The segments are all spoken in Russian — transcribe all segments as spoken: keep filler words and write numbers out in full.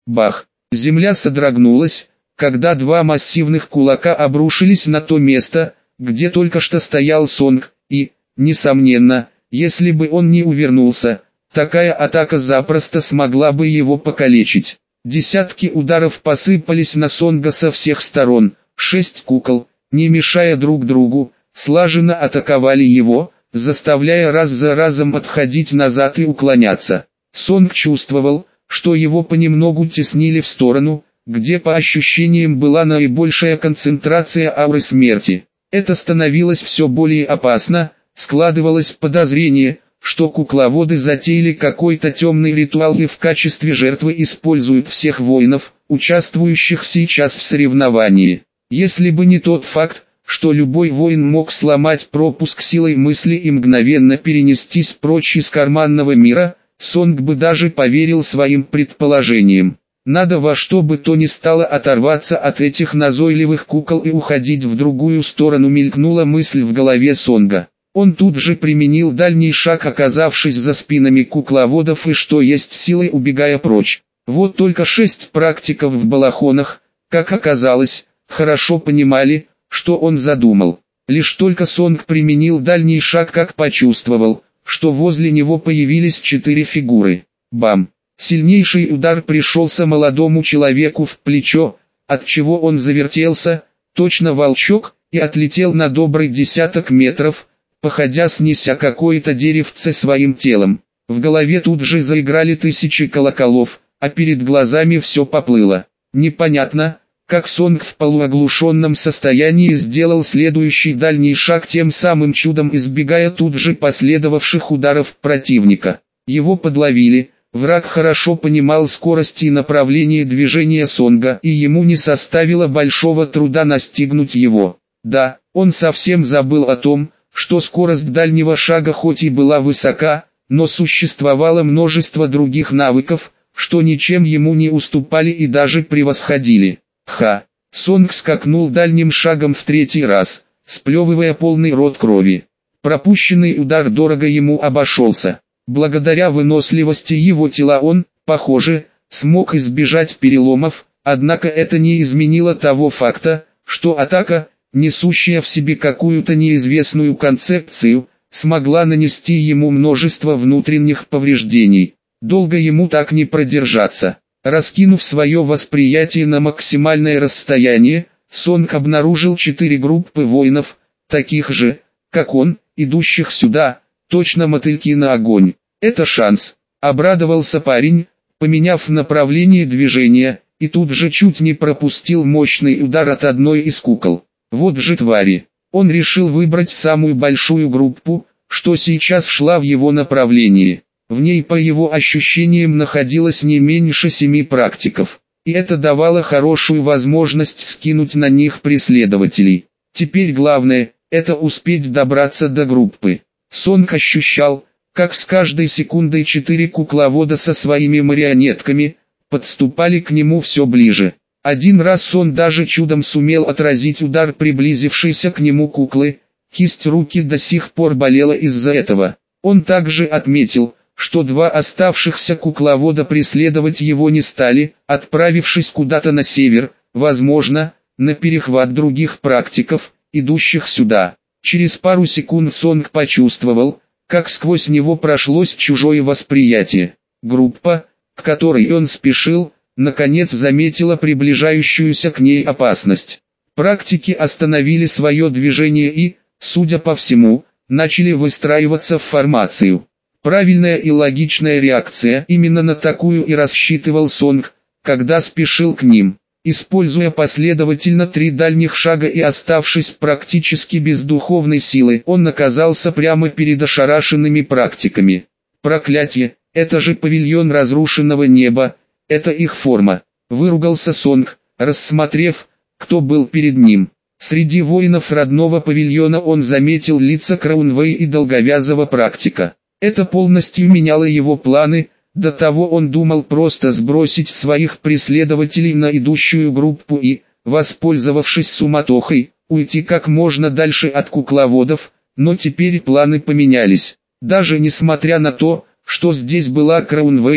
Бах! Земля содрогнулась, когда два массивных кулака обрушились на то место, где только что стоял Сонг, и, несомненно, если бы он не увернулся, такая атака запросто смогла бы его покалечить. Десятки ударов посыпались на Сонга со всех сторон, шесть кукол, не мешая друг другу, слаженно атаковали его, заставляя раз за разом отходить назад и уклоняться. Сонг чувствовал, что его понемногу теснили в сторону, где по ощущениям была наибольшая концентрация ауры смерти. Это становилось все более опасно, складывалось подозрение, что кукловоды затеяли какой-то темный ритуал и в качестве жертвы используют всех воинов, участвующих сейчас в соревновании. Если бы не тот факт, что любой воин мог сломать пропуск силой мысли и мгновенно перенестись прочь из карманного мира, Сонг бы даже поверил своим предположениям. Надо во что бы то ни стало оторваться от этих назойливых кукол и уходить в другую сторону, мелькнула мысль в голове Сонга. Он тут же применил дальний шаг, оказавшись за спинами кукловодов и что есть силой убегая прочь. Вот только шесть практиков в балахонах, как оказалось, хорошо понимали, что он задумал. Лишь только Сонг применил дальний шаг, как почувствовал, что возле него появились четыре фигуры. Бам! Сильнейший удар пришелся молодому человеку в плечо, от чего он завертелся, точно волчок, и отлетел на добрый десяток метров, походя снеся какое-то деревце своим телом. В голове тут же заиграли тысячи колоколов, а перед глазами все поплыло. Непонятно, как Сонг в полуоглушенном состоянии сделал следующий дальний шаг, тем самым чудом избегая тут же последовавших ударов противника. Его подловили. Враг хорошо понимал скорость и направление движения Сонга, и ему не составило большого труда настигнуть его. Да, он совсем забыл о том, что скорость дальнего шага хоть и была высока, но существовало множество других навыков, что ничем ему не уступали и даже превосходили. Ха! Сонг скакнул дальним шагом в третий раз, сплевывая полный рот крови. Пропущенный удар дорого ему обошелся. Благодаря выносливости его тела он, похоже, смог избежать переломов, однако это не изменило того факта, что атака, несущая в себе какую-то неизвестную концепцию, смогла нанести ему множество внутренних повреждений. Долго ему так не продержаться. Раскинув свое восприятие на максимальное расстояние, Сонг обнаружил четыре группы воинов, таких же, как он, идущих сюда, точно мотыльки на огонь. Это шанс, обрадовался парень, поменяв направление движения, и тут же чуть не пропустил мощный удар от одной из кукол. Вот же твари. Он решил выбрать самую большую группу, что сейчас шла в его направлении. В ней по его ощущениям находилось не меньше семи практиков, и это давало хорошую возможность скинуть на них преследователей. Теперь главное – это успеть добраться до группы. Сонг ощущал, как с каждой секундой четыре кукловода со своими марионетками подступали к нему все ближе. Один раз он даже чудом сумел отразить удар приблизившейся к нему куклы, кисть руки до сих пор болела из-за этого. Он также отметил, что два оставшихся кукловода преследовать его не стали, отправившись куда-то на север, возможно, на перехват других практиков, идущих сюда. Через пару секунд Сонг почувствовал, как сквозь него прошлось чужое восприятие. Группа, к которой он спешил, наконец заметила приближающуюся к ней опасность. Практики остановили свое движение и, судя по всему, начали выстраиваться в формацию. Правильная и логичная реакция, именно на такую и рассчитывал Сонг, когда спешил к ним. Используя последовательно три дальних шага и оставшись практически без духовной силы, он оказался прямо перед ошарашенными практиками. Проклятье, это же павильон разрушенного неба, это их форма. Выругался Сонг, рассмотрев, кто был перед ним. Среди воинов родного павильона он заметил лица Краунвей и долговязого практика. Это полностью меняло его планы. До того он думал просто сбросить своих преследователей на идущую группу и, воспользовавшись суматохой, уйти как можно дальше от кукловодов, но теперь планы поменялись. Даже несмотря на то, что здесь была Краунвей,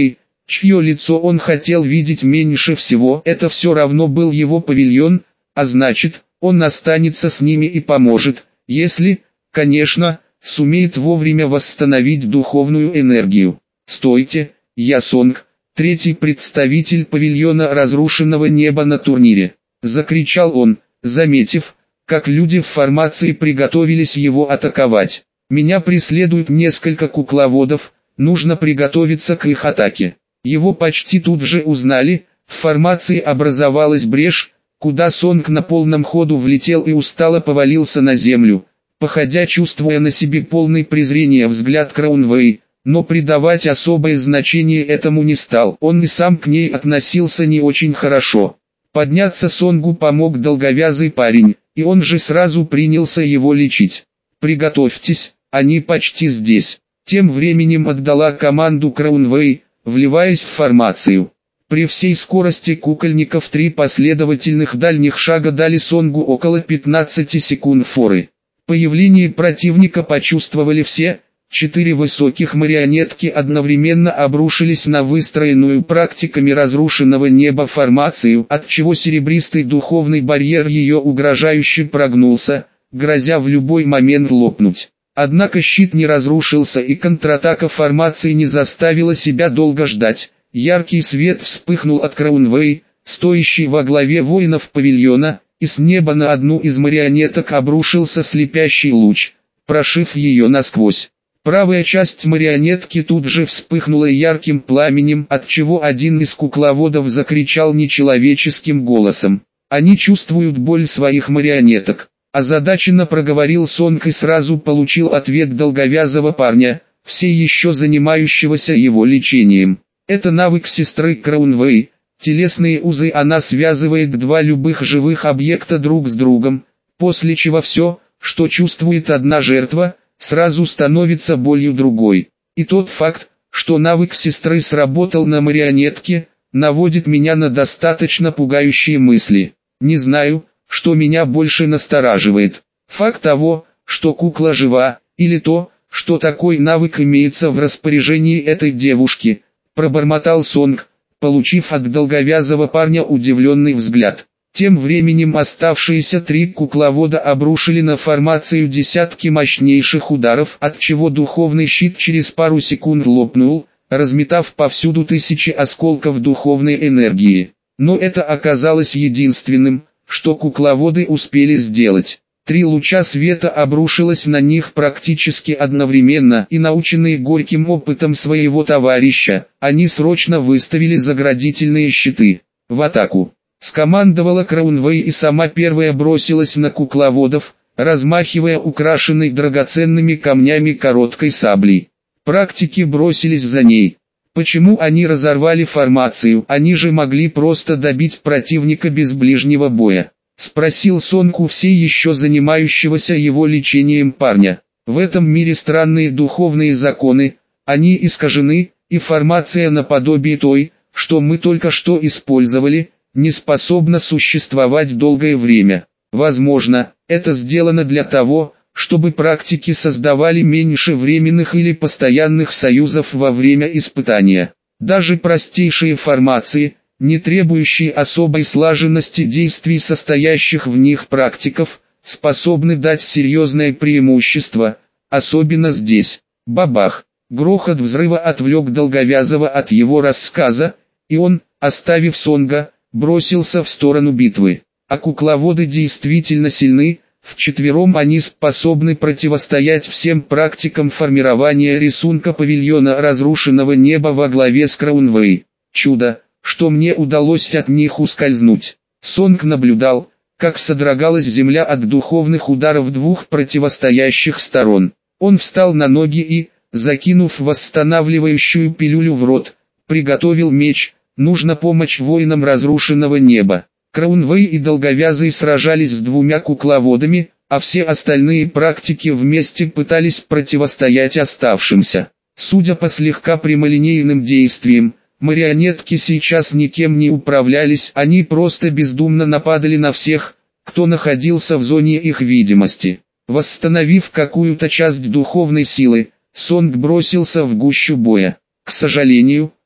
чье лицо он хотел видеть меньше всего, это все равно был его павильон, а значит, он останется с ними и поможет, если, конечно, сумеет вовремя восстановить духовную энергию. «Стойте, я Сонг, третий представитель павильона разрушенного неба на турнире», — закричал он, заметив, как люди в формации приготовились его атаковать. «Меня преследуют несколько кукловодов, нужно приготовиться к их атаке». Его почти тут же узнали, в формации образовалась брешь, куда Сонг на полном ходу влетел и устало повалился на землю, походя, чувствуя на себе полный презрения взгляд Краунвэй, но придавать особое значение этому не стал. Он и сам к ней относился не очень хорошо. Подняться Сонгу помог долговязый парень, и он же сразу принялся его лечить. «Приготовьтесь, они почти здесь». Тем временем отдала команду Краунвэй, вливаясь в формацию. При всей скорости кукольников три последовательных дальних шага дали Сонгу около пятнадцати секунд форы. Появление противника почувствовали все. Четыре высоких марионетки одновременно обрушились на выстроенную практиками разрушенного неба формацию, отчего серебристый духовный барьер ее угрожающе прогнулся, грозя в любой момент лопнуть. Однако щит не разрушился, и контратака формации не заставила себя долго ждать. Яркий свет вспыхнул от Краунвэй, стоящей во главе воинов павильона, и с неба на одну из марионеток обрушился слепящий луч, прошив ее насквозь. Правая часть марионетки тут же вспыхнула ярким пламенем, отчего один из кукловодов закричал нечеловеческим голосом. «Они чувствуют боль своих марионеток», — озадаченно проговорил Сонг и сразу получил ответ долговязого парня, все еще занимающегося его лечением. «Это навык сестры Краунвэй. Телесные узы она связывает два любых живых объекта друг с другом, после чего все, что чувствует одна жертва, сразу становится болью другой. И тот факт, что навык сестры сработал на марионетке, наводит меня на достаточно пугающие мысли. Не знаю, что меня больше настораживает. Факт того, что кукла жива, или то, что такой навык имеется в распоряжении этой девушки», — пробормотал Сонг, получив от долговязого парня удивленный взгляд. Тем временем оставшиеся три кукловода обрушили на формацию десятки мощнейших ударов, отчего духовный щит через пару секунд лопнул, разметав повсюду тысячи осколков духовной энергии. Но это оказалось единственным, что кукловоды успели сделать. Три луча света обрушилось на них практически одновременно, и наученные горьким опытом своего товарища, они срочно выставили заградительные щиты. «В атаку!» Скомандовала Краунвэй и сама первая бросилась на кукловодов, размахивая украшенной драгоценными камнями короткой саблей. Практики бросились за ней. Почему они разорвали формацию? Они же могли просто добить противника без ближнего боя. Спросил Сонг у все еще занимающегося его лечением парня. В этом мире странные духовные законы, они искажены, и формация наподобие той, что мы только что использовали, не способна существовать долгое время. Возможно, это сделано для того, чтобы практики создавали меньше временных или постоянных союзов во время испытания. Даже простейшие формации, не требующие особой слаженности действий состоящих в них практиков, способны дать серьезное преимущество, особенно здесь. Бабах! Грохот взрыва отвлек долговязого от его рассказа, и он, оставив Сонга, бросился в сторону битвы. А кукловоды действительно сильны, вчетвером они способны противостоять всем практикам формирования рисунка павильона разрушенного неба во главе с Краунвэй. Чудо, что мне удалось от них ускользнуть. Сонг наблюдал, как содрогалась земля от духовных ударов двух противостоящих сторон. Он встал на ноги и, закинув восстанавливающую пилюлю в рот, приготовил меч. Нужна помощь воинам разрушенного неба. Краунвэй и Долговязый сражались с двумя кукловодами, а все остальные практики вместе пытались противостоять оставшимся. Судя по слегка прямолинейным действиям, марионетки сейчас никем не управлялись, они просто бездумно нападали на всех, кто находился в зоне их видимости. Восстановив какую-то часть духовной силы, Сонг бросился в гущу боя. К сожалению,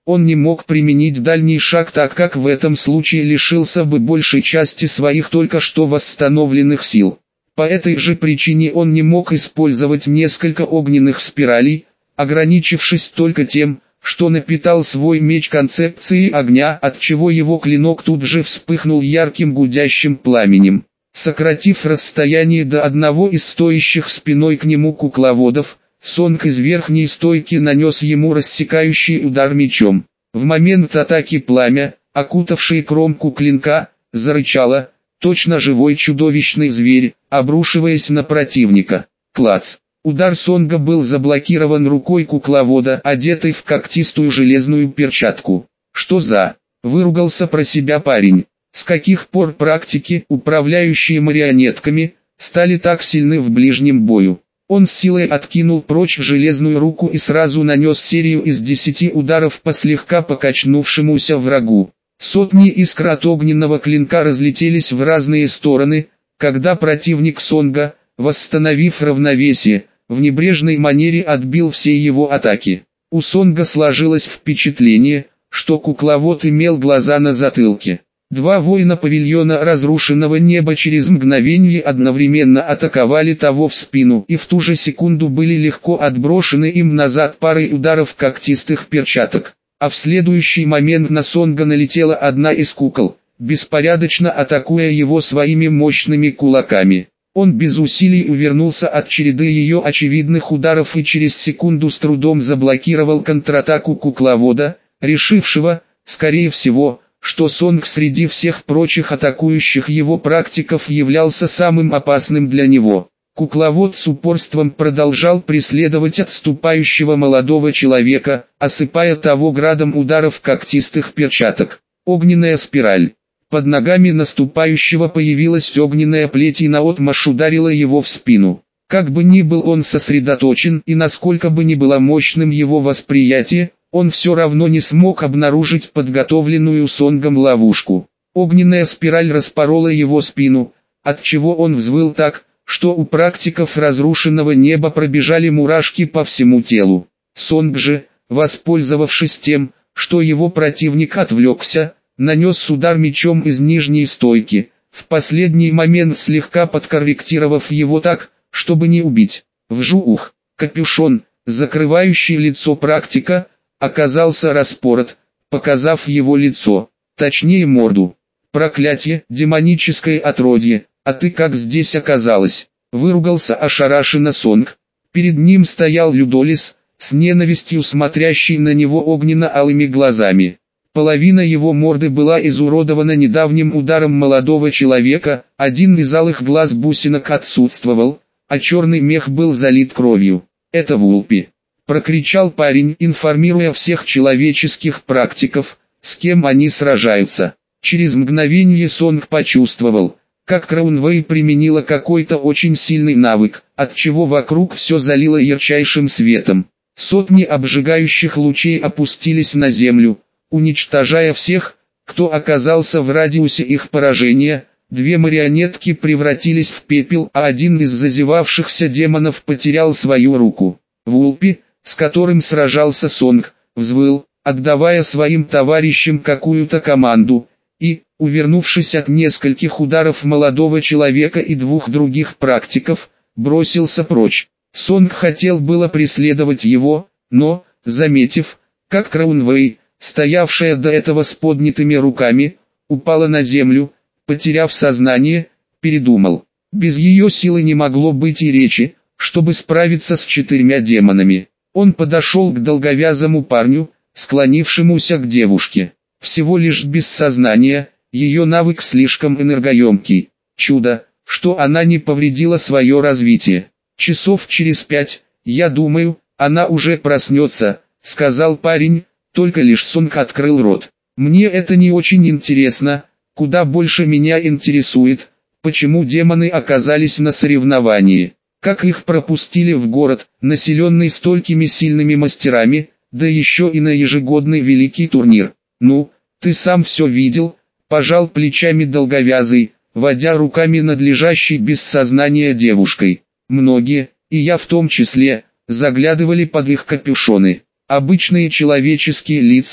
Он не мог применить дальний шаг, так как в этом случае лишился бы большей части своих только что восстановленных сил. По этой же причине он не мог использовать несколько огненных спиралей, ограничившись только тем, что напитал свой меч концепцией огня, отчего его клинок тут же вспыхнул ярким гудящим пламенем. Сократив расстояние до одного из стоящих спиной к нему кукловодов, Сонг из верхней стойки нанес ему рассекающий удар мечом. В момент атаки пламя, окутавшее кромку клинка, зарычало, точно живой чудовищный зверь, обрушиваясь на противника. Клац! Удар Сонга был заблокирован рукой кукловода, одетой в когтистую железную перчатку. «Что за...» — выругался про себя парень. С каких пор практики, управляющие марионетками, стали так сильны в ближнем бою? Он с силой откинул прочь железную руку и сразу нанес серию из десяти ударов по слегка покачнувшемуся врагу. Сотни искр от огненного клинка разлетелись в разные стороны, когда противник Сонга, восстановив равновесие, в небрежной манере отбил все его атаки. У Сонга сложилось впечатление, что кукловод имел глаза на затылке. Два воина павильона разрушенного неба через мгновение одновременно атаковали того в спину и в ту же секунду были легко отброшены им назад парой ударов когтистых перчаток. А в следующий момент на Сонга налетела одна из кукол, беспорядочно атакуя его своими мощными кулаками. Он без усилий увернулся от череды ее очевидных ударов и через секунду с трудом заблокировал контратаку кукловода, решившего, скорее всего, что Сонг среди всех прочих атакующих его практиков являлся самым опасным для него. Кукловод с упорством продолжал преследовать отступающего молодого человека, осыпая того градом ударов когтистых перчаток. Огненная спираль. Под ногами наступающего появилась огненная плеть и наотмашь ударила его в спину. Как бы ни был он сосредоточен и насколько бы ни было мощным его восприятие, он все равно не смог обнаружить подготовленную Сонгом ловушку. Огненная спираль распорола его спину, отчего он взвыл так, что у практиков разрушенного неба пробежали мурашки по всему телу. Сонг же, воспользовавшись тем, что его противник отвлекся, нанес удар мечом из нижней стойки, в последний момент слегка подкорректировав его так, чтобы не убить. Вжух! Капюшон, закрывающий лицо практика, оказался распорот, показав его лицо, точнее морду. «Проклятие, демоническое отродье, а ты как здесь оказалась?» — выругался ошарашенно Сонг. Перед ним стоял Людолис, с ненавистью смотрящий на него огненно-алыми глазами. Половина его морды была изуродована недавним ударом молодого человека, один из алых глаз бусинок отсутствовал, а черный мех был залит кровью. «Это Вулпи!» — прокричал парень, информируя всех человеческих практиков, с кем они сражаются. Через мгновение Сонг почувствовал, как Краунвей применила какой-то очень сильный навык, отчего вокруг все залило ярчайшим светом. Сотни обжигающих лучей опустились на землю, уничтожая всех, кто оказался в радиусе их поражения. Две марионетки превратились в пепел, а один из зазевавшихся демонов потерял свою руку. Вулпи, с которым сражался Сонг, взвыл, отдавая своим товарищам какую-то команду, и, увернувшись от нескольких ударов молодого человека и двух других практиков, бросился прочь. Сонг хотел было преследовать его, но, заметив, как Краунвей, стоявшая до этого с поднятыми руками, упала на землю, потеряв сознание, передумал. Без ее силы не могло быть и речи, чтобы справиться с четырьмя демонами. Он подошел к долговязому парню, склонившемуся к девушке. Всего лишь без сознания, ее навык слишком энергоемкий. Чудо, что она не повредила свое развитие. Часов через пять, я думаю, она уже проснется, сказал парень, только лишь Сонг открыл рот. Мне это не очень интересно, куда больше меня интересует, почему демоны оказались на соревновании. Как их пропустили в город, населенный столькими сильными мастерами, да еще и на ежегодный великий турнир. «Ну, ты сам все видел», — пожал плечами долговязый, водя руками над лежащей без сознания девушкой. Многие, и я в том числе, заглядывали под их капюшоны. Обычные человеческие лица,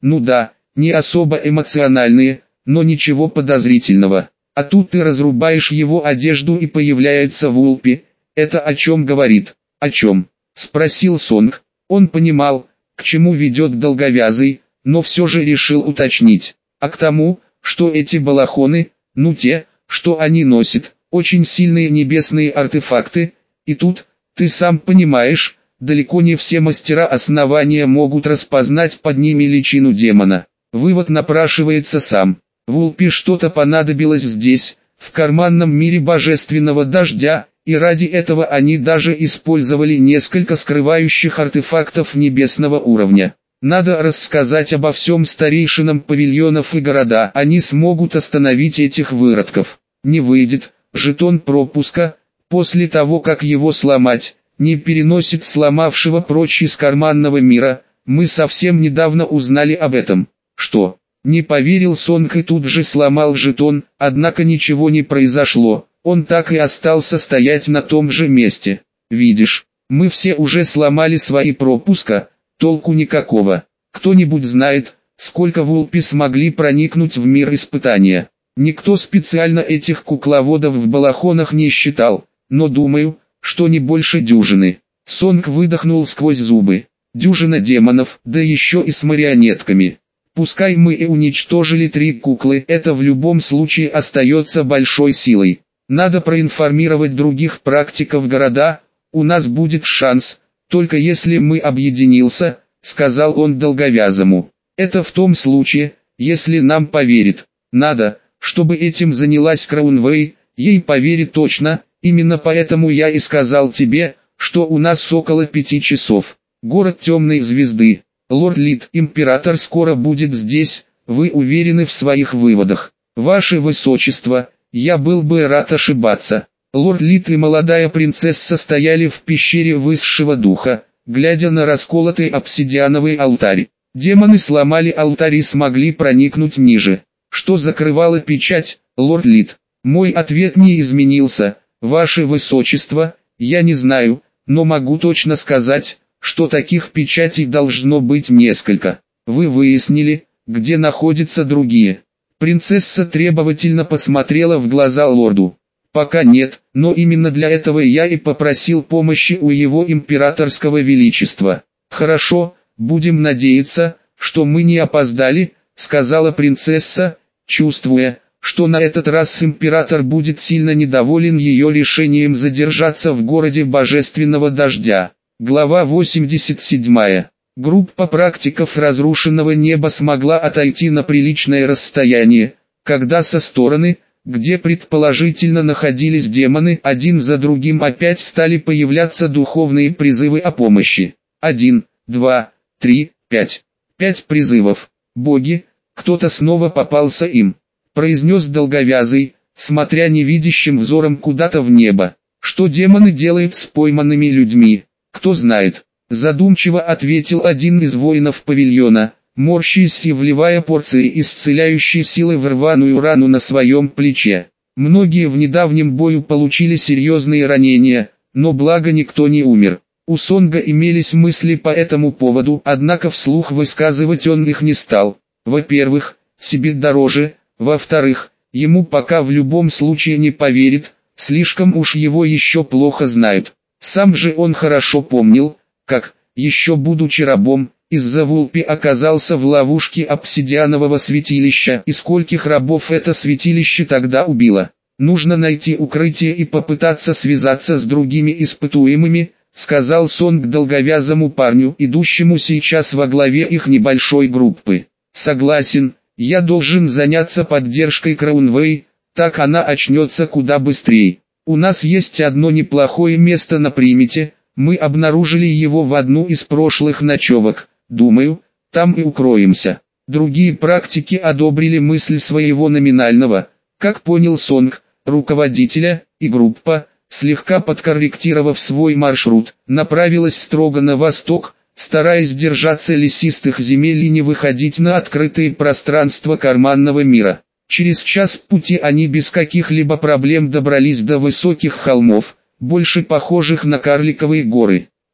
Ну да, не особо эмоциональные, но ничего подозрительного. А тут ты разрубаешь его одежду и появляется Вулпи. Это о чем говорит? О чем? Спросил Сонг. Он понимал, к чему ведет долговязый, но все же решил уточнить. А к тому, что эти балахоны, ну те, что они носят, очень сильные небесные артефакты, и тут, ты сам понимаешь, далеко не все мастера основания могут распознать под ними личину демона. Вывод напрашивается сам. Вулпи что-то понадобилось здесь, в карманном мире божественного дождя, и ради этого они даже использовали несколько скрывающих артефактов небесного уровня. Надо рассказать обо всем старейшинам павильонов и города, они смогут остановить этих выродков. Не выйдет, жетон пропуска, после того как его сломать, не переносит сломавшего прочь из карманного мира, мы совсем недавно узнали об этом. Что? Не поверил Сонг и тут же сломал жетон, однако ничего не произошло, он так и остался стоять на том же месте. Видишь, мы все уже сломали свои пропуска, толку никакого. Кто-нибудь знает, сколько Вулпи смогли проникнуть в мир испытания? Никто специально этих кукловодов в балахонах не считал, но думаю, что не больше дюжины. Сонг выдохнул сквозь зубы. Дюжина демонов, да еще и с марионетками. Пускай мы и уничтожили три куклы, это в любом случае остается большой силой. Надо проинформировать других практиков города, у нас будет шанс, только если мы объединился, сказал он долговязому. Это в том случае, если нам поверит. Надо, чтобы этим занялась Краунвей, ей поверит точно, именно поэтому я и сказал тебе, что у нас около пяти часов. Город Темной Звезды. Лорд Лид, император скоро будет здесь, вы уверены в своих выводах. Ваше Высочество, я был бы рад ошибаться. Лорд Лид и молодая принцесса стояли в пещере Высшего Духа, глядя на расколотый обсидиановый алтарь. Демоны сломали алтарь и смогли проникнуть ниже. Что закрывало печать, Лорд Лид? Мой ответ не изменился. Ваше Высочество, я не знаю, но могу точно сказать, что таких печатей должно быть несколько. Вы выяснили, где находятся другие? Принцесса требовательно посмотрела в глаза лорду. Пока нет, но именно для этого я и попросил помощи у его императорского величества. Хорошо, будем надеяться, что мы не опоздали, сказала принцесса, чувствуя, что на этот раз император будет сильно недоволен ее решением задержаться в городе Божественного Дождя. Глава восемьдесят семь. Группа практиков разрушенного неба смогла отойти на приличное расстояние, когда со стороны, где предположительно находились демоны, один за другим опять стали появляться духовные призывы о помощи. Один, два, три, пять. Пять призывов. Боги, кто-то снова попался им, произнес долговязый, смотря невидящим взором куда-то в небо. Что демоны делают с пойманными людьми? Кто знает, задумчиво ответил один из воинов павильона, морщись и вливая порции исцеляющей силы в рваную рану на своем плече. Многие в недавнем бою получили серьезные ранения, но благо никто не умер. У Сонга имелись мысли по этому поводу, однако вслух высказывать он их не стал. Во-первых, себе дороже, во-вторых, ему пока в любом случае не поверит, слишком уж его еще плохо знают. Сам же он хорошо помнил, как, еще будучи рабом, из-за Вулпи оказался в ловушке обсидианового святилища, и скольких рабов это святилище тогда убило. Нужно найти укрытие и попытаться связаться с другими испытуемыми, сказал Сонг долговязому парню, идущему сейчас во главе их небольшой группы. Согласен, я должен заняться поддержкой Краунвей, так она очнется куда быстрее. У нас есть одно неплохое место на примете, мы обнаружили его в одну из прошлых ночевок, думаю, там и укроемся. Другие практики одобрили мысль своего номинального, как понял Сонг, руководителя, и группа, слегка подкорректировав свой маршрут, направилась строго на восток, стараясь держаться лесистых земель и не выходить на открытые пространства карманного мира. Через час пути они без каких-либо проблем добрались до высоких холмов, больше похожих на карликовые горы.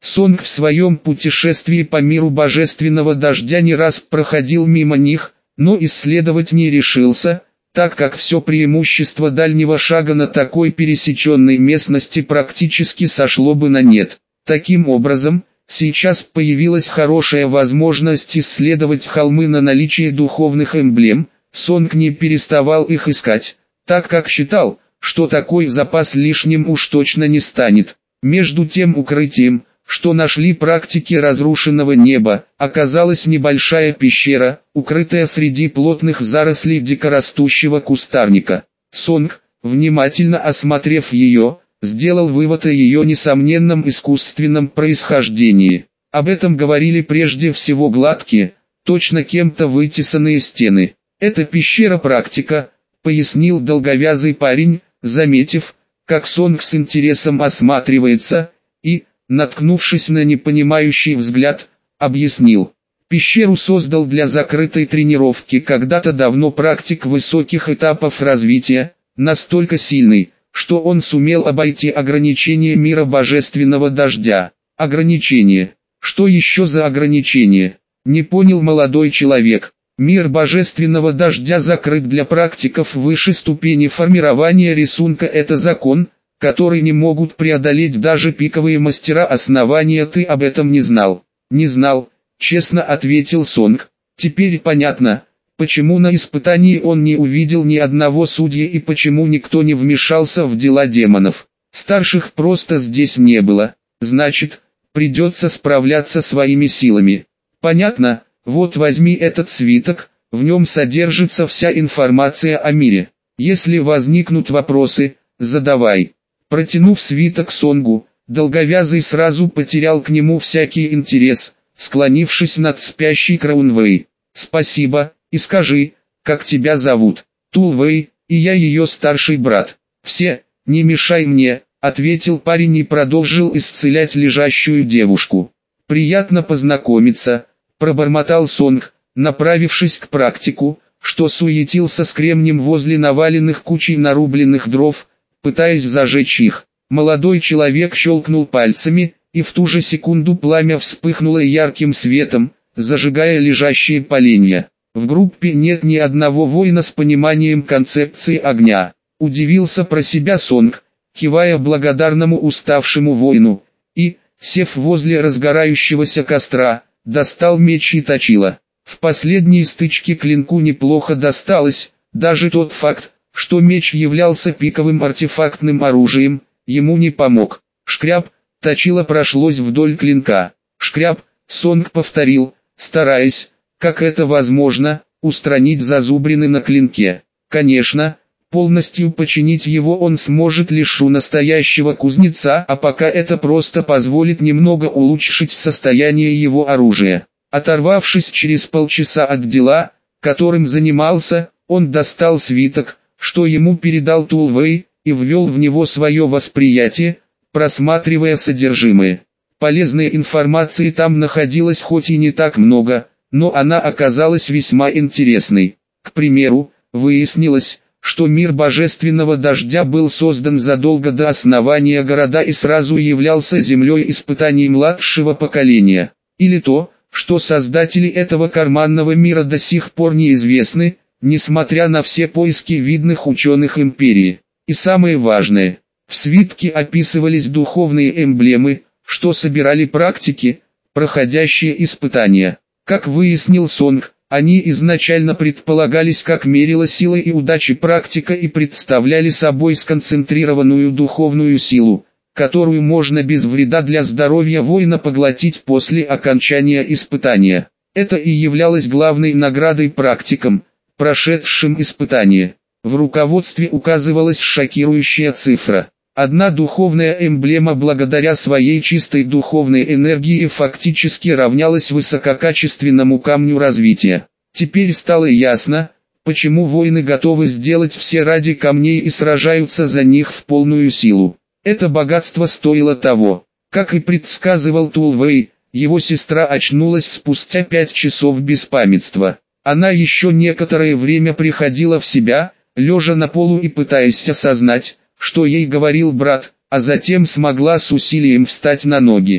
Сонг в своем путешествии по миру божественного дождя не раз проходил мимо них, но исследовать не решился, так как все преимущество дальнего шага на такой пересеченной местности практически сошло бы на нет. Таким образом, сейчас появилась хорошая возможность исследовать холмы на наличие духовных эмблем. Сонг не переставал их искать, так как считал, что такой запас лишним уж точно не станет. Между тем укрытием, что нашли практики разрушенного неба, оказалась небольшая пещера, укрытая среди плотных зарослей дикорастущего кустарника. Сонг, внимательно осмотрев ее, сделал вывод о ее несомненном искусственном происхождении. Об этом говорили прежде всего гладкие, точно кем-то вытесанные стены. «Это пещера-практика», — пояснил долговязый парень, заметив, как Сонг с интересом осматривается, и, наткнувшись на непонимающий взгляд, объяснил. Пещеру создал для закрытой тренировки когда-то давно практик высоких этапов развития, настолько сильный, что он сумел обойти ограничения мира божественного дождя. Ограничения? Что еще за ограничения? Не понял молодой человек. Мир божественного дождя закрыт для практиков выше ступени формирования рисунка. Это закон, который не могут преодолеть даже пиковые мастера основания. Ты об этом не знал? Не знал, честно ответил Сонг. Теперь понятно, почему на испытании он не увидел ни одного судьи и почему никто не вмешался в дела демонов. Старших просто здесь не было, значит, придется справляться своими силами. Понятно. Вот возьми этот свиток, в нем содержится вся информация о мире. Если возникнут вопросы, задавай. Протянув свиток Сонгу, долговязый сразу потерял к нему всякий интерес, склонившись над спящей Краунвей. Спасибо, и скажи, как тебя зовут? Тулвей, и я ее старший брат. Все, не мешай мне, ответил парень и продолжил исцелять лежащую девушку. Приятно познакомиться. Пробормотал Сонг, направившись к практику, что суетился с кремнем возле наваленных кучей нарубленных дров, пытаясь зажечь их. Молодой человек щелкнул пальцами, и в ту же секунду пламя вспыхнуло ярким светом, зажигая лежащие поленья. В группе нет ни одного воина с пониманием концепции огня. Удивился про себя Сонг, кивая благодарному уставшему воину, и, сев возле разгорающегося костра, достал меч и точила. В последней стычке клинку неплохо досталось, даже тот факт, что меч являлся пиковым артефактным оружием, ему не помог. Шкряб, точило прошлось вдоль клинка. Шкряб, Сонг повторил, стараясь, как это возможно, устранить зазубрины на клинке. Конечно, полностью починить его он сможет лишь у настоящего кузнеца, а пока это просто позволит немного улучшить состояние его оружия. Оторвавшись через полчаса от дела, которым занимался, он достал свиток, что ему передал Тулвей, и ввел в него свое восприятие, просматривая содержимое. Полезной информации там находилось хоть и не так много, но она оказалась весьма интересной. К примеру, выяснилось, что мир божественного дождя был создан задолго до основания города и сразу являлся землей испытаний младшего поколения. Или то, что создатели этого карманного мира до сих пор неизвестны, несмотря на все поиски видных ученых империи. И самое важное, в свитке описывались духовные эмблемы, что собирали практики, проходящие испытания. Как выяснил Сонг, они изначально предполагались как мерило силы и удачи практика и представляли собой сконцентрированную духовную силу, которую можно без вреда для здоровья воина поглотить после окончания испытания. Это и являлось главной наградой практикам, прошедшим испытание. В руководстве указывалась шокирующая цифра. Одна духовная эмблема благодаря своей чистой духовной энергии фактически равнялась высококачественному камню развития. Теперь стало ясно, почему воины готовы сделать все ради камней и сражаются за них в полную силу. Это богатство стоило того. Как и предсказывал Тулвей, его сестра очнулась спустя пять часов беспамятства. Она еще некоторое время приходила в себя, лежа на полу и пытаясь осознать, что ей говорил брат, а затем смогла с усилием встать на ноги.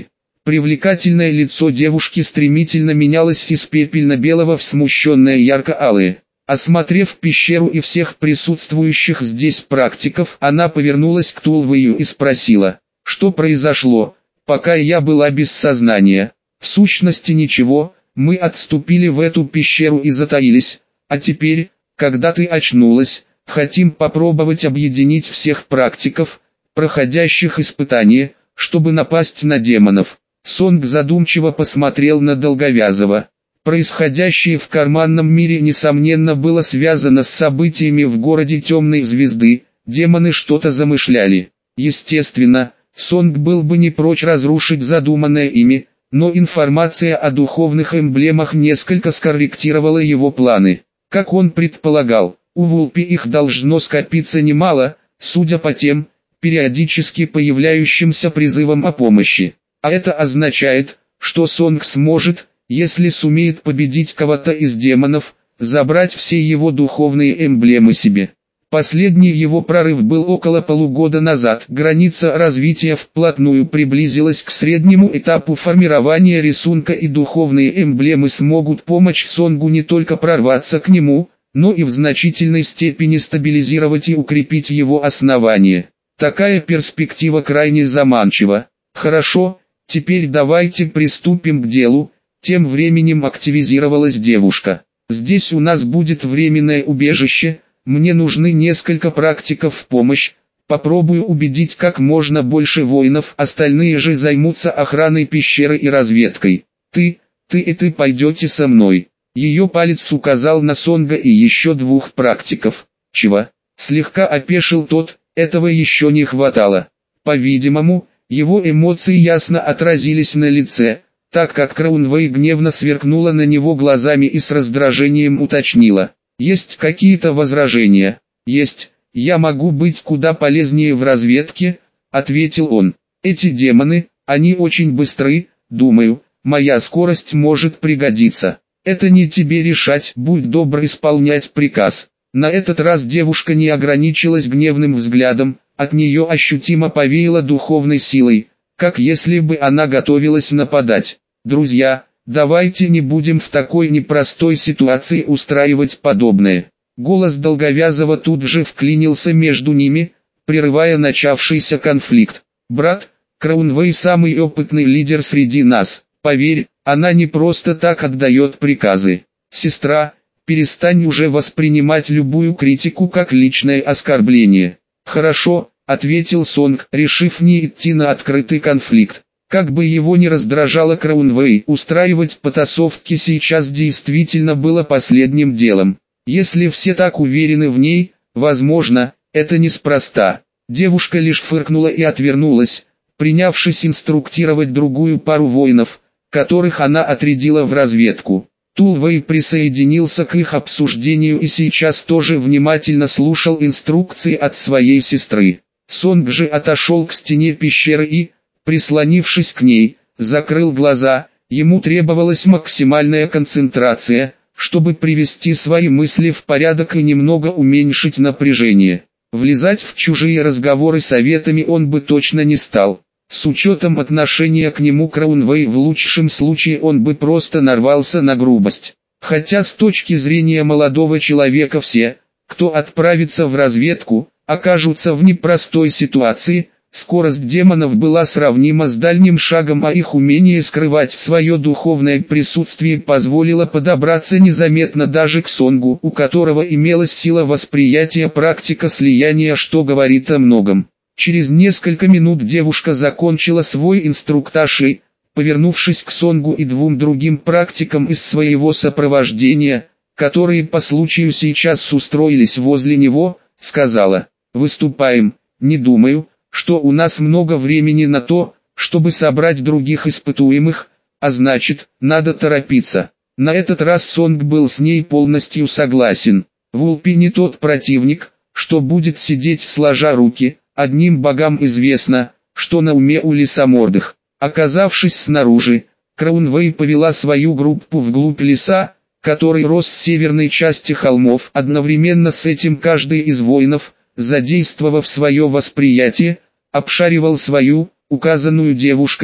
Привлекательное лицо девушки стремительно менялось из пепельно-белого в смущенное ярко-алое. Осмотрев пещеру и всех присутствующих здесь практиков, она повернулась к Тулвею и спросила, что произошло, пока я была без сознания. В сущности ничего, мы отступили в эту пещеру и затаились, а теперь, когда ты очнулась, хотим попробовать объединить всех практиков, проходящих испытания, чтобы напасть на демонов. Сонг задумчиво посмотрел на Долговязого. Происходящее в карманном мире несомненно было связано с событиями в городе Темной Звезды, демоны что-то замышляли. Естественно, Сонг был бы не прочь разрушить задуманное ими, но информация о духовных эмблемах несколько скорректировала его планы. Как он предполагал, у Вулпи их должно скопиться немало, судя по тем, периодически появляющимся призывам о помощи. А это означает, что Сонг сможет, если сумеет победить кого-то из демонов, забрать все его духовные эмблемы себе. Последний его прорыв был около полугода назад. Граница развития вплотную приблизилась к среднему этапу формирования рисунка, и духовные эмблемы смогут помочь Сонгу не только прорваться к нему, но и в значительной степени стабилизировать и укрепить его основание. Такая перспектива крайне заманчива. Хорошо, теперь давайте приступим к делу. Тем временем активизировалась девушка. Здесь у нас будет временное убежище, мне нужны несколько практиков в помощь. Попробую убедить как можно больше воинов, остальные же займутся охраной пещеры и разведкой. Ты, ты и ты пойдете со мной. Ее палец указал на Сонга и еще двух практиков. Чего? Слегка опешил тот, этого еще не хватало. По-видимому, его эмоции ясно отразились на лице, так как Краунвей гневно сверкнула на него глазами и с раздражением уточнила. «Есть какие-то возражения?» «Есть, я могу быть куда полезнее в разведке», — ответил он. «Эти демоны, они очень быстры, думаю, моя скорость может пригодиться. Это не тебе решать, будь добр исполнять приказ». На этот раз девушка не ограничилась гневным взглядом, от нее ощутимо повеяло духовной силой, как если бы она готовилась нападать. «Друзья, давайте не будем в такой непростой ситуации устраивать подобное». Голос Долговязого тут же вклинился между ними, прерывая начавшийся конфликт. «Брат, Краунвей самый опытный лидер среди нас, поверь, она не просто так отдает приказы. Сестра, перестань уже воспринимать любую критику как личное оскорбление». «Хорошо», — ответил Сонг, решив не идти на открытый конфликт. Как бы его ни раздражало Краунвей, устраивать потасовки сейчас действительно было последним делом. Если все так уверены в ней, возможно, это неспроста. Девушка лишь фыркнула и отвернулась, принявшись инструктировать другую пару воинов, которых она отрядила в разведку. Тулвей присоединился к их обсуждению и сейчас тоже внимательно слушал инструкции от своей сестры. Сонг же отошел к стене пещеры и, прислонившись к ней, закрыл глаза. Ему требовалась максимальная концентрация, чтобы привести свои мысли в порядок и немного уменьшить напряжение. Влезать в чужие разговоры советами он бы точно не стал. С учетом отношения к нему Краунвей, в лучшем случае он бы просто нарвался на грубость. Хотя с точки зрения молодого человека все, кто отправится в разведку, окажутся в непростой ситуации. Скорость демонов была сравнима с дальним шагом, а их умение скрывать свое духовное присутствие позволило подобраться незаметно даже к Сонгу, у которого имелась сила восприятия, практика слияния, что говорит о многом. Через несколько минут девушка закончила свой инструктаж и, повернувшись к Сонгу и двум другим практикам из своего сопровождения, которые по случаю сейчас устроились возле него, сказала: «Выступаем, не думаю, что у нас много времени на то, чтобы собрать других испытуемых, а значит, надо торопиться». На этот раз Сонг был с ней полностью согласен. Вулпи не тот противник, что будет сидеть сложа руки. Одним богам известно, что на уме у лесомордых. Оказавшись снаружи, Краунвей повела свою группу вглубь леса, который рос с северной части холмов. Одновременно с этим каждый из воинов, задействовав свое восприятие, обшаривал свою, указанную девушкой,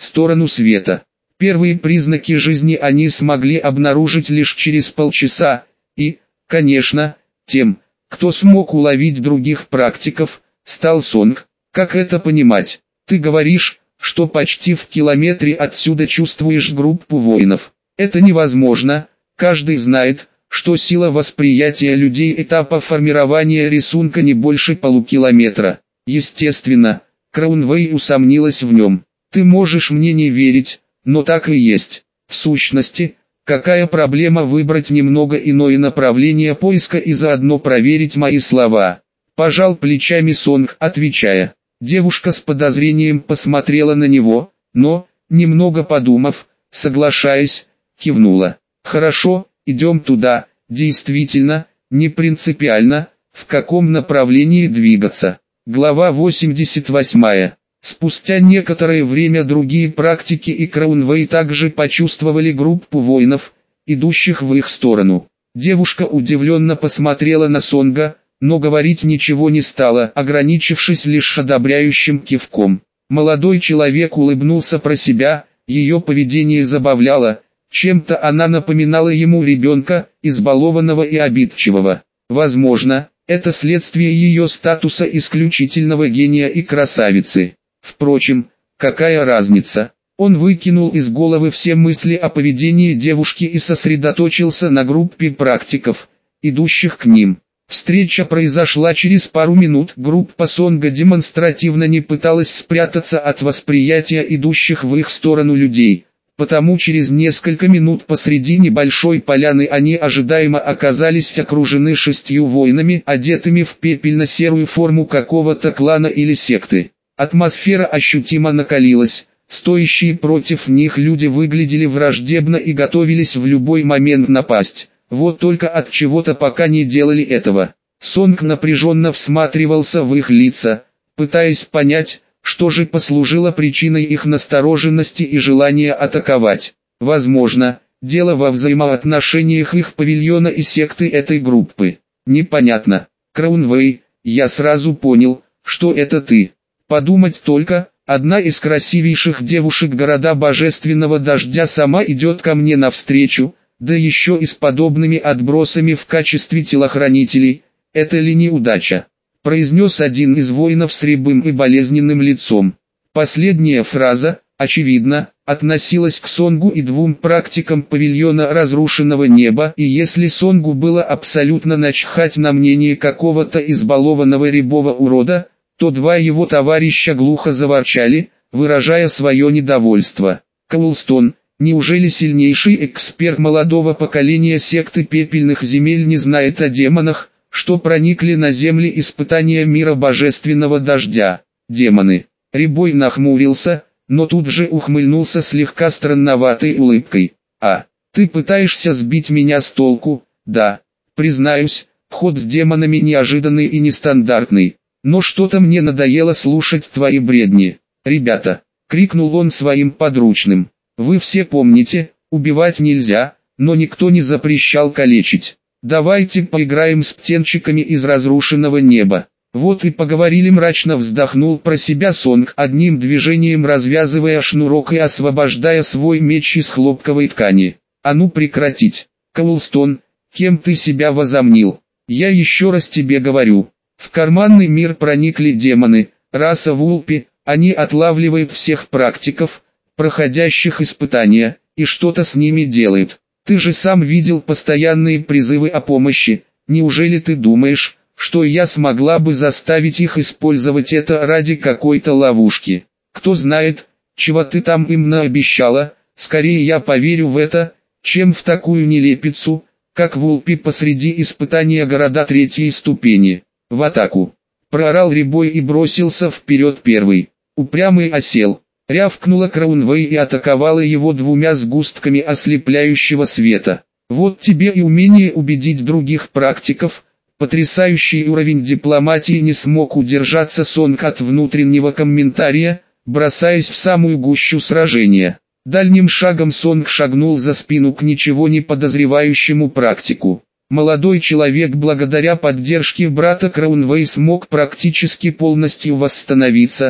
сторону света. Первые признаки жизни они смогли обнаружить лишь через полчаса, и, конечно, тем, кто смог уловить других практиков, стал Сонг. Как это понимать? Ты говоришь, что почти в километре отсюда чувствуешь группу воинов. Это невозможно, каждый знает, что сила восприятия людей этапа формирования рисунка не больше полукилометра. Естественно, Краунвей усомнилась в нем. Ты можешь мне не верить, но так и есть. В сущности, какая проблема выбрать немного иное направление поиска и заодно проверить мои слова? Пожал плечами Сонг, отвечая. Девушка с подозрением посмотрела на него, но, немного подумав, соглашаясь, кивнула. Хорошо, идем туда, действительно, не принципиально, в каком направлении двигаться. Глава восемьдесят восемь. Спустя некоторое время другие практики и Краунвей также почувствовали группу воинов, идущих в их сторону. Девушка удивленно посмотрела на Сонга, но говорить ничего не стала, ограничившись лишь одобряющим кивком. Молодой человек улыбнулся про себя, ее поведение забавляло, чем-то она напоминала ему ребенка, избалованного и обидчивого. Возможно, это следствие ее статуса исключительного гения и красавицы. Впрочем, какая разница? Он выкинул из головы все мысли о поведении девушки и сосредоточился на группе практиков, идущих к ним. Встреча произошла через пару минут. Группа Сонга демонстративно не пыталась спрятаться от восприятия идущих в их сторону людей, потому через несколько минут посреди небольшой поляны они ожидаемо оказались окружены шестью воинами, одетыми в пепельно-серую форму какого-то клана или секты. Атмосфера ощутимо накалилась, стоящие против них люди выглядели враждебно и готовились в любой момент напасть. Вот только от чего-то пока не делали этого. Сонг напряженно всматривался в их лица, пытаясь понять, что же послужило причиной их настороженности и желания атаковать. Возможно, дело во взаимоотношениях их павильона и секты этой группы. Непонятно. Краунвей, я сразу понял, что это ты. Подумать только, одна из красивейших девушек города Божественного Дождя сама идет ко мне навстречу, да еще и с подобными отбросами в качестве телохранителей. Это ли не удача? Произнес один из воинов с рябым и болезненным лицом. Последняя фраза, очевидно, относилась к Сонгу и двум практикам павильона разрушенного неба, и если Сонгу было абсолютно начхать на мнение какого-то избалованного рябого урода, то два его товарища глухо заворчали, выражая свое недовольство. Коулстон, неужели сильнейший эксперт молодого поколения секты пепельных земель не знает о демонах, что проникли на земли испытания мира божественного дождя? Демоны. Рябой нахмурился, но тут же ухмыльнулся слегка странноватой улыбкой. А, ты пытаешься сбить меня с толку? Да, признаюсь, ход с демонами неожиданный и нестандартный. Но что-то мне надоело слушать твои бредни. Ребята, крикнул он своим подручным. Вы все помните, убивать нельзя, но никто не запрещал калечить. Давайте поиграем с птенчиками из разрушенного неба. Вот и поговорили, мрачно вздохнул про себя Сонг, одним движением развязывая шнурок и освобождая свой меч из хлопковой ткани. А ну прекратить. Коулстон, кем ты себя возомнил? Я еще раз тебе говорю. В карманный мир проникли демоны, раса Вулпи, они отлавливают всех практиков, проходящих испытания, и что-то с ними делают. Ты же сам видел постоянные призывы о помощи, неужели ты думаешь, что я смогла бы заставить их использовать это ради какой-то ловушки? Кто знает, чего ты там им наобещала, скорее я поверю в это, чем в такую нелепицу, как Вулпи посреди испытания города третьей ступени. В атаку. Проорал Рябой и бросился вперед первый. Упрямый осел. Рявкнула Краунвей и атаковала его двумя сгустками ослепляющего света. Вот тебе и умение убедить других практиков. Потрясающий уровень дипломатии. Не смог удержаться Сонг от внутреннего комментария, бросаясь в самую гущу сражения. Дальним шагом Сонг шагнул за спину к ничего не подозревающему практику. Молодой человек благодаря поддержке брата Краунвей смог практически полностью восстановиться,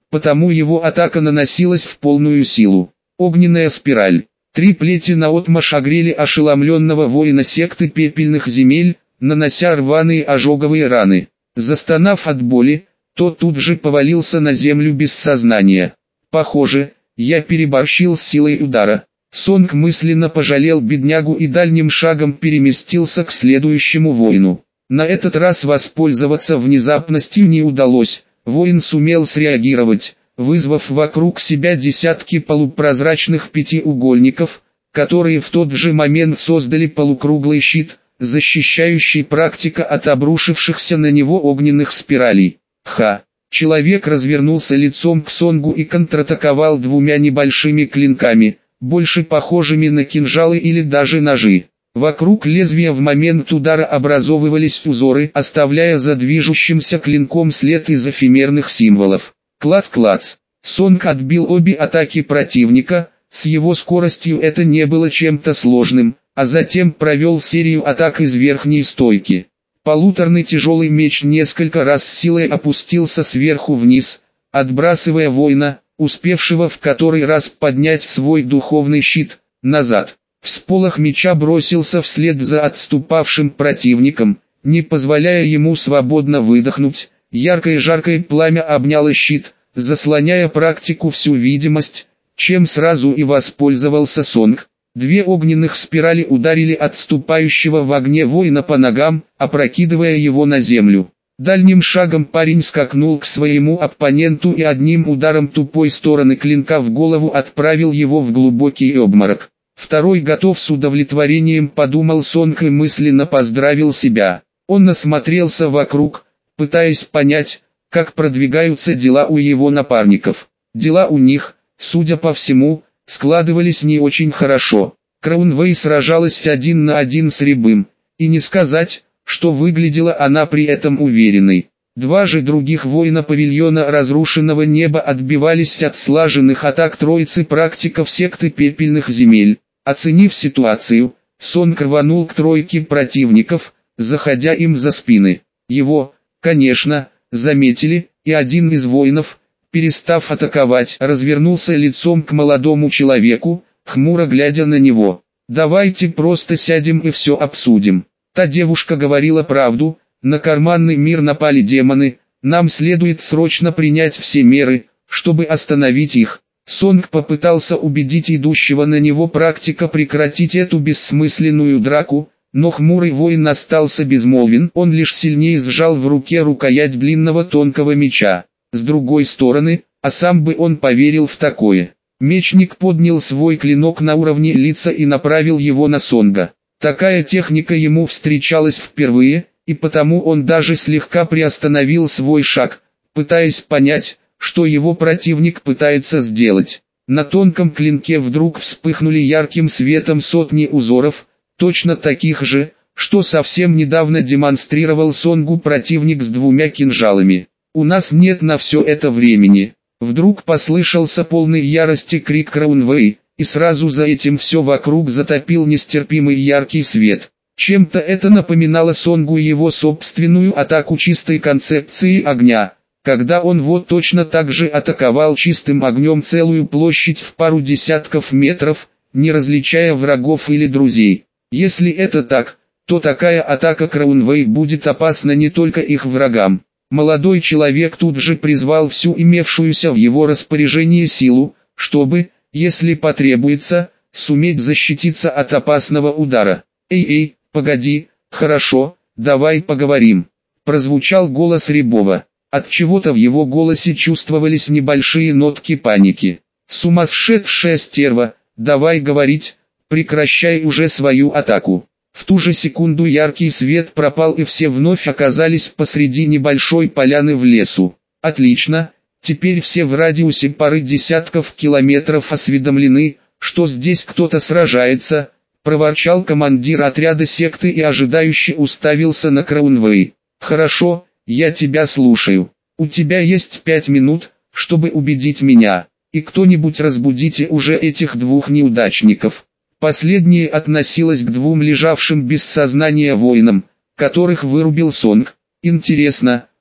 потому его атака наносилась в полную силу. Огненная спираль. Три плети наотмашь огрели ошеломленного воина секты пепельных земель, нанося рваные ожоговые раны. Застонав от боли, тот тут же повалился на землю без сознания. Похоже, я переборщил с силой удара. Сонг мысленно пожалел беднягу и дальним шагом переместился к следующему воину. На этот раз воспользоваться внезапностью не удалось, воин сумел среагировать, вызвав вокруг себя десятки полупрозрачных пятиугольников, которые в тот же момент создали полукруглый щит, защищающий практика от обрушившихся на него огненных спиралей. Ха! Человек развернулся лицом к Сонгу и контратаковал двумя небольшими клинками, больше похожими на кинжалы или даже ножи. Вокруг лезвия в момент удара образовывались узоры, оставляя за движущимся клинком след из эфемерных символов. Клац-клац. Сонг отбил обе атаки противника, с его скоростью это не было чем-то сложным, а затем провел серию атак из верхней стойки. Полуторный тяжелый меч несколько раз силой опустился сверху вниз, отбрасывая воина, успевшего в который раз поднять свой духовный щит, назад. Всполох меча бросился вслед за отступавшим противником, не позволяя ему свободно выдохнуть. Яркое жаркое пламя обняло щит, заслоняя практику всю видимость, чем сразу и воспользовался Сонг. Две огненных спирали ударили отступающего в огне воина по ногам, опрокидывая его на землю. Дальним шагом парень скакнул к своему оппоненту и одним ударом тупой стороны клинка в голову отправил его в глубокий обморок. Второй готов с удовлетворением, подумал Сонг и мысленно поздравил себя. Он осмотрелся вокруг, пытаясь понять, как продвигаются дела у его напарников. Дела у них, судя по всему, складывались не очень хорошо. Краунвэй сражалась один на один с Рябым, и не сказать, что выглядела она при этом уверенной. Два же других воина павильона разрушенного неба отбивались от слаженных атак троицы практиков секты пепельных земель. Оценив ситуацию, Сонг рванул к тройке противников, заходя им за спины. Его, конечно, заметили, и один из воинов, перестав атаковать, развернулся лицом к молодому человеку, хмуро глядя на него. «Давайте просто сядем и все обсудим». Та девушка говорила правду, на карманный мир напали демоны, нам следует срочно принять все меры, чтобы остановить их. Сонг попытался убедить идущего на него практика прекратить эту бессмысленную драку, но хмурый воин остался безмолвен, он лишь сильнее сжал в руке рукоять длинного тонкого меча. С другой стороны, а сам бы он поверил в такое. Мечник поднял свой клинок на уровне лица и направил его на Сонга. Такая техника ему встречалась впервые, и потому он даже слегка приостановил свой шаг, пытаясь понять, что его противник пытается сделать. На тонком клинке вдруг вспыхнули ярким светом сотни узоров, точно таких же, что совсем недавно демонстрировал Сонгу противник с двумя кинжалами. «У нас нет на все это времени». Вдруг послышался полный ярости крик Краунвэй, и сразу за этим все вокруг затопил нестерпимый яркий свет. Чем-то это напоминало Сонгу его собственную атаку чистой концепции огня, когда он вот точно так же атаковал чистым огнем целую площадь в пару десятков метров, не различая врагов или друзей. Если это так, то такая атака Краунвэй будет опасна не только их врагам. Молодой человек тут же призвал всю имевшуюся в его распоряжении силу, чтобы, если потребуется, суметь защититься от опасного удара. «Эй-эй, погоди, хорошо, давай поговорим», — прозвучал голос Рябова. Отчего-то в его голосе чувствовались небольшие нотки паники. «Сумасшедшая стерва, давай говорить, прекращай уже свою атаку». В ту же секунду яркий свет пропал и все вновь оказались посреди небольшой поляны в лесу. «Отлично, теперь все в радиусе пары десятков километров осведомлены, что здесь кто-то сражается», — проворчал командир отряда секты и ожидающе уставился на Краунвэй. «Хорошо, я тебя слушаю. У тебя есть пять минут, чтобы убедить меня, и кто-нибудь разбудите уже этих двух неудачников». Последнее относилось к двум лежавшим без сознания воинам, которых вырубил Сонг. Интересно,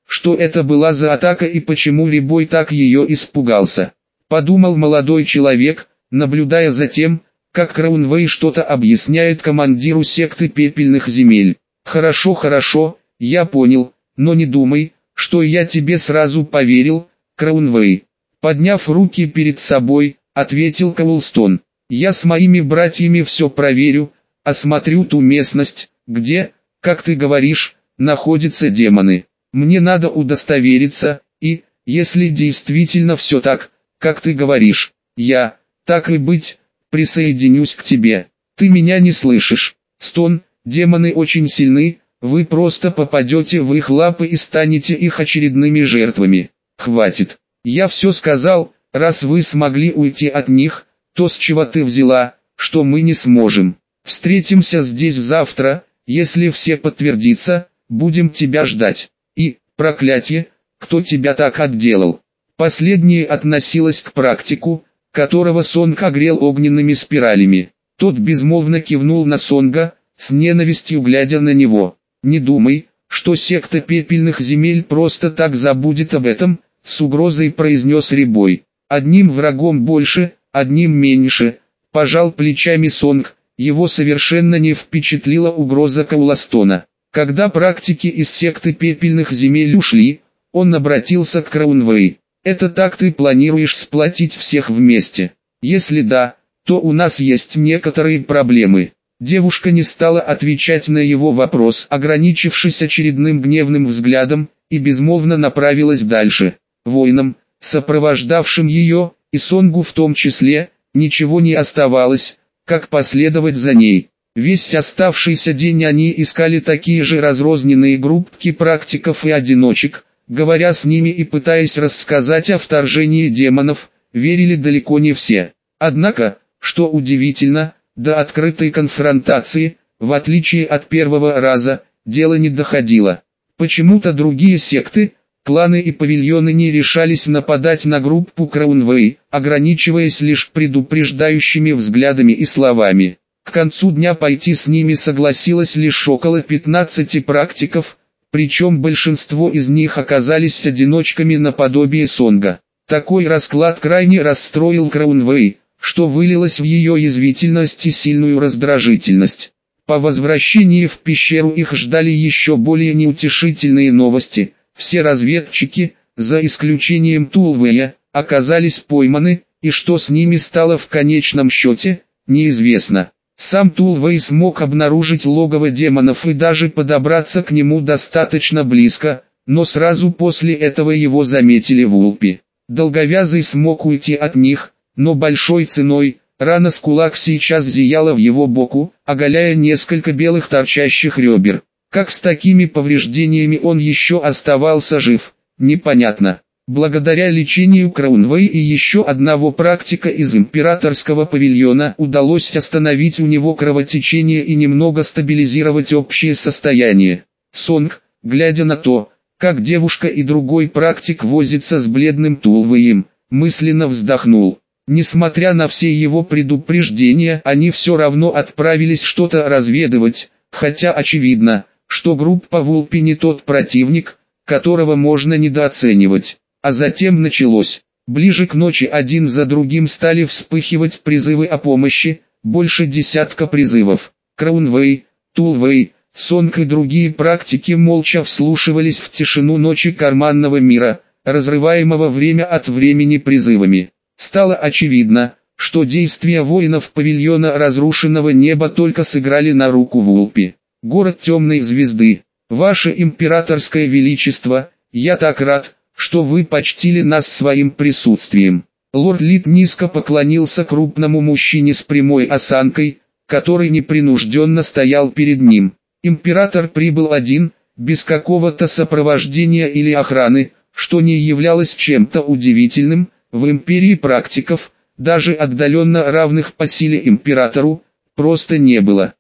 что это была за атака и почему Рябой так ее испугался. Подумал молодой человек, наблюдая за тем, как Краунвей что-то объясняет командиру секты пепельных земель. «Хорошо, хорошо, я понял, но не думай, что я тебе сразу поверил, Краунвей». Подняв руки перед собой, ответил Коулстон. «Я с моими братьями все проверю, осмотрю ту местность, где, как ты говоришь, находятся демоны. Мне надо удостовериться, и, если действительно все так, как ты говоришь, я, так и быть, присоединюсь к тебе. Ты меня не слышишь, Стон, демоны очень сильны, вы просто попадете в их лапы и станете их очередными жертвами. Хватит. Я все сказал, раз вы смогли уйти от них, то с чего ты взяла, что мы не сможем? Встретимся здесь завтра, если все подтвердится, будем тебя ждать. И, проклятие, кто тебя так отделал?» Последнее относилось к практику, которого Сонг огрел огненными спиралями. Тот безмолвно кивнул на Сонга, с ненавистью глядя на него. «Не думай, что секта пепельных земель просто так забудет об этом», — с угрозой произнес Рябой. «Одним врагом больше, одним меньше», — пожал плечами Сонг, его совершенно не впечатлила угроза Коулстона. Когда практики из секты пепельных земель ушли, он обратился к Краунвей. «Это так ты планируешь сплотить всех вместе? Если да, то у нас есть некоторые проблемы». Девушка не стала отвечать на его вопрос, ограничившись очередным гневным взглядом, и безмолвно направилась дальше. Воинам, сопровождавшим ее, и Сонгу в том числе, ничего не оставалось, как последовать за ней. Весь оставшийся день они искали такие же разрозненные группки практиков и одиночек, говоря с ними и пытаясь рассказать о вторжении демонов, верили далеко не все. Однако, что удивительно, до открытой конфронтации, в отличие от первого раза, дело не доходило. Почему-то другие секты, кланы и павильоны не решались нападать на группу Краунвей, ограничиваясь лишь предупреждающими взглядами и словами. К концу дня пойти с ними согласилось лишь около пятнадцати практиков, причем большинство из них оказались одиночками наподобие Сонга. Такой расклад крайне расстроил Краунвей, что вылилось в ее язвительность и сильную раздражительность. По возвращении в пещеру их ждали еще более неутешительные новости. Все разведчики, за исключением Тулвея, оказались пойманы, и что с ними стало в конечном счете, неизвестно. Сам Тулвей смог обнаружить логово демонов и даже подобраться к нему достаточно близко, но сразу после этого его заметили вулпи. Долговязый смог уйти от них, но большой ценой. Рана с кулак сейчас зияла в его боку, оголяя несколько белых торчащих ребер. Как с такими повреждениями он еще оставался жив, непонятно. Благодаря лечению Краунвей и еще одного практика из императорского павильона удалось остановить у него кровотечение и немного стабилизировать общее состояние. Сонг, глядя на то, как девушка и другой практик возятся с бледным Тулвеем, мысленно вздохнул. Несмотря на все его предупреждения, они все равно отправились что-то разведывать, хотя очевидно, что группа Вулпи не тот противник, которого можно недооценивать. А затем началось. Ближе к ночи один за другим стали вспыхивать призывы о помощи, больше десятка призывов. Краунвей, Тулвей, Сонг и другие практики молча вслушивались в тишину ночи карманного мира, разрываемого время от времени призывами. Стало очевидно, что действия воинов павильона разрушенного неба только сыграли на руку Вулпи. Город Темной Звезды, Ваше Императорское Величество, я так рад, что вы почтили нас своим присутствием. Лорд Лид низко поклонился крупному мужчине с прямой осанкой, который непринужденно стоял перед ним. Император прибыл один, без какого-то сопровождения или охраны, что не являлось чем-то удивительным. В империи практиков, даже отдаленно равных по силе императору, просто не было.